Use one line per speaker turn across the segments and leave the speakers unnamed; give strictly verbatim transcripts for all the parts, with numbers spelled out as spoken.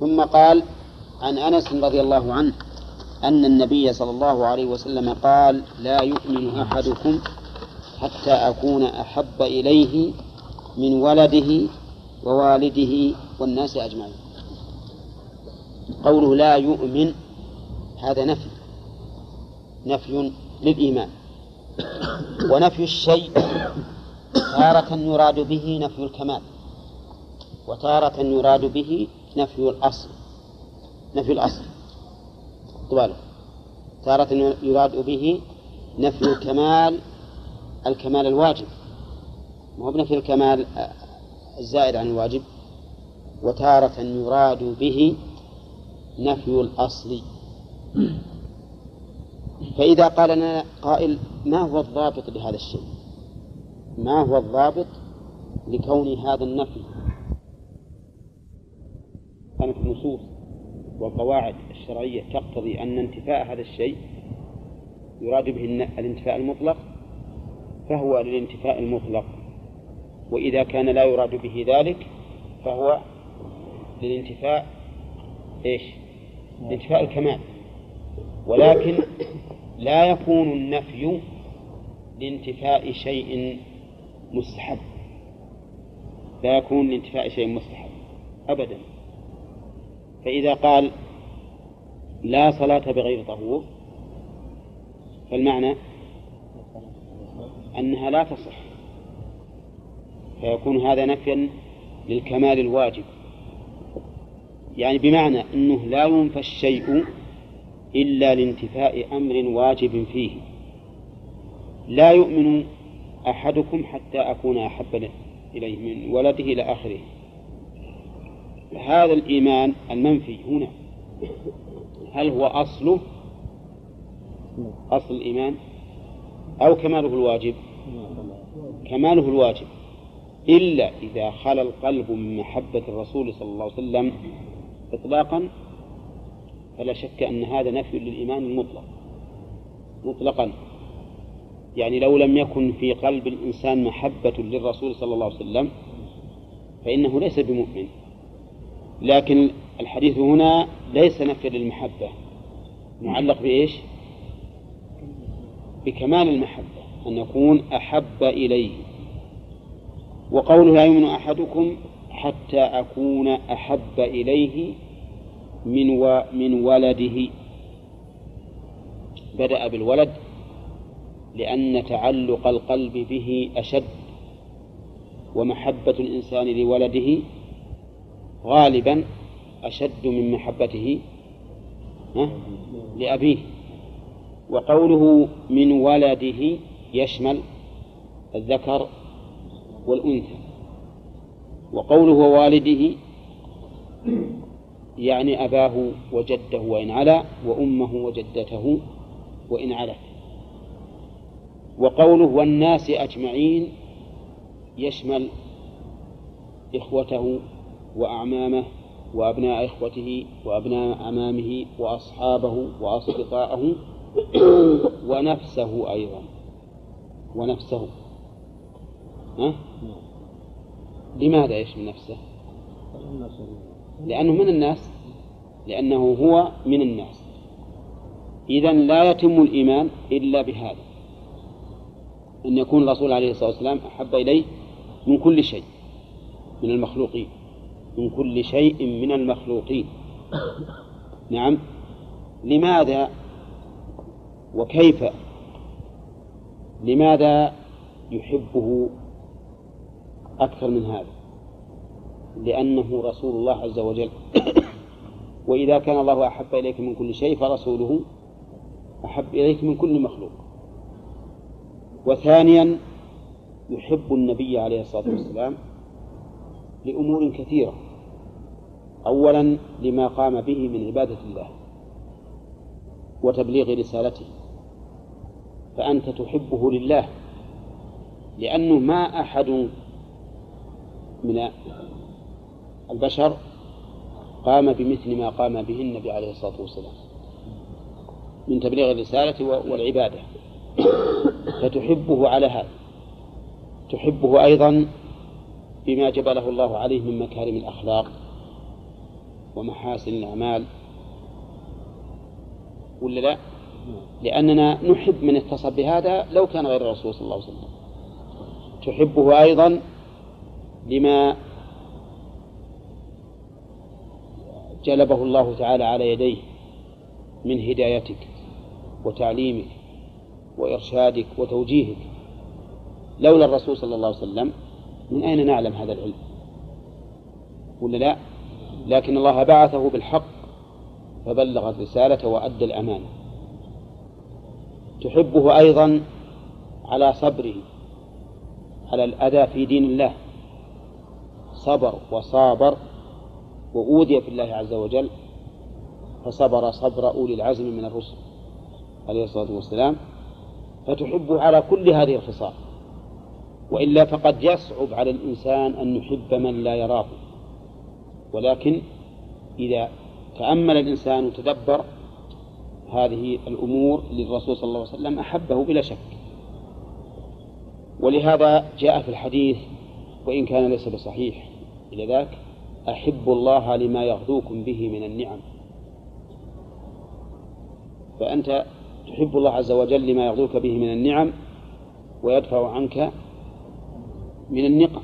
ثم قال: عن أنس رضي الله عنه أن النبي صلى الله عليه وسلم قال: لا يؤمن أحدكم حتى أكون أحب إليه من ولده ووالده والناس أجمعين. قوله لا يؤمن هذا نفي نفي للإيمان، ونفي الشيء تارة يراد به نفي الكمال، وتارة يراد به نفي الأصل نفي الأصل طبعا تارة يراد به نفي الكمال الكمال الواجب، مو بنفي الكمال الزائد عن الواجب، وتارة يراد به نفي الأصل. فإذا قال لنا قائل: ما هو الضابط لهذا الشيء؟ ما هو الضابط لكون هذا النفي؟ كانت النصوص والقواعد الشرعية تقتضي أن انتفاء هذا الشيء يراد به الانتفاء المطلق فهو للانتفاء المطلق، وإذا كان لا يراد به ذلك فهو للانتفاء إيش؟ لانتفاء الكمال. ولكن لا يكون النفي لانتفاء شيء مستحب، لا يكون لانتفاء شيء مستحب أبدا. فإذا قال لا صلاة بغير طهور فالمعنى أنها لا تصح، فيكون هذا نفيا للكمال الواجب، يعني بمعنى أنه لا ينفى الشيء إلا لانتفاء أمر واجب فيه. لا يؤمن أحدكم حتى أكون أحب إليه من ولده إلى آخره. هذا الإيمان المنفي هنا هل هو أصله أصل الإيمان أو كماله الواجب؟ كماله الواجب، إلا إذا خلا القلب من محبة الرسول صلى الله عليه وسلم إطلاقا فلا شك أن هذا نفي للإيمان المطلق مطلقا. يعني لو لم يكن في قلب الإنسان محبة للرسول صلى الله عليه وسلم فإنه ليس بمؤمن. لكن الحديث هنا ليس نفي للمحبة، معلق بإيش؟ بكمال المحبة، أن يكون أحب إليه. وقوله لا يؤمن أحدكم حتى أكون أحب إليه من و من ولده، بدأ بالولد لأن تعلق القلب به أشد، ومحبة الإنسان لولده غالبا أشد من محبته لأبيه. وقوله من ولده يشمل الذكر والأنثى، وقوله والده يعني أباه وجده وإن علا، وأمه وجدته وإن علت. وقوله والناس أجمعين يشمل إخوته وأعمامه وأبناء إخوته وأبناء أعمامه وأصحابه وأصدقائه ونفسه أيضا ونفسه ها؟ لماذا يشمل نفسه؟ لأنه من الناس، لأنه هو من الناس. إذن لا يتم الإيمان إلا بهذا، أن يكون الرسول عليه الصلاة والسلام أحب إليه من كل شيء من المخلوقين من كل شيء من المخلوقين. نعم. لماذا وكيف؟ لماذا يحبه أكثر من هذا؟ لأنه رسول الله عز وجل، وإذا كان الله أحب إليك من كل شيء فرسوله أحب إليك من كل مخلوق. وثانيا يحب النبي عليه الصلاة والسلام لأمور كثيرة. أولا لما قام به من عبادة الله وتبليغ رسالته، فأنت تحبه لله، لأنه ما أحد من البشر قام بمثل ما قام به النبي عليه الصلاة والسلام من تبليغ الرسالة والعبادة، فتحبه على هذا. تحبه أيضا بما جبله الله عليه من مكارم الأخلاق ومحاسن الأعمال، ولا لا؟ لأننا نحب من اتصف بهذا لو كان غير الرسول صلى الله عليه وسلم. تحبه أيضا لما جلبه الله تعالى على يديه من هدايتك وتعليمك وإرشادك وتوجيهك. لولا الرسول صلى الله عليه وسلم من أين نعلم هذا العلم؟ ولا لا؟ لكن الله بعثه بالحق فبلغ الرسالة وأدى الأمانة. تحبه أيضا على صبره على الأذى في دين الله، صبر وصابر وأوذي في الله عز وجل فصبر صبر أولي العزم من الرسل عليه الصلاة والسلام، فتحبه على كل هذه الخصال. وإلا فقد يصعب على الإنسان أن يحب من لا يراه، ولكن إذا تأمل الإنسان وتدبر هذه الأمور للرسول صلى الله عليه وسلم أحبه بلا شك. ولهذا جاء في الحديث وإن كان ليس بصحيح إلى ذاك: أحب الله لما يغذوكم به من النعم. فأنت تحب الله عز وجل لما يغذوك به من النعم ويدفع عنك من النقم.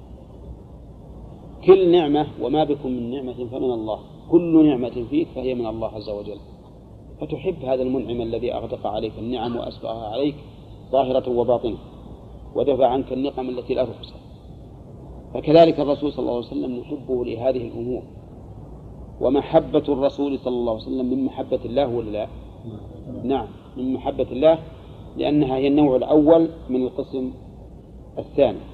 كل نعمة وما بكم من نعمة فمن الله، كل نعمة فيك فهي من الله عز وجل، فتحب هذا المنعم الذي أغدق عليك النعم وأسبغها عليك ظاهرة وباطنة ودفع عنك النقم التي لا رخصة. فكذلك الرسول صلى الله عليه وسلم نحبه لهذه الأمور. ومحبة الرسول صلى الله عليه وسلم من محبة الله ولا لا؟ نعم، من محبة الله، لأنها هي النوع الأول من القسم الثاني.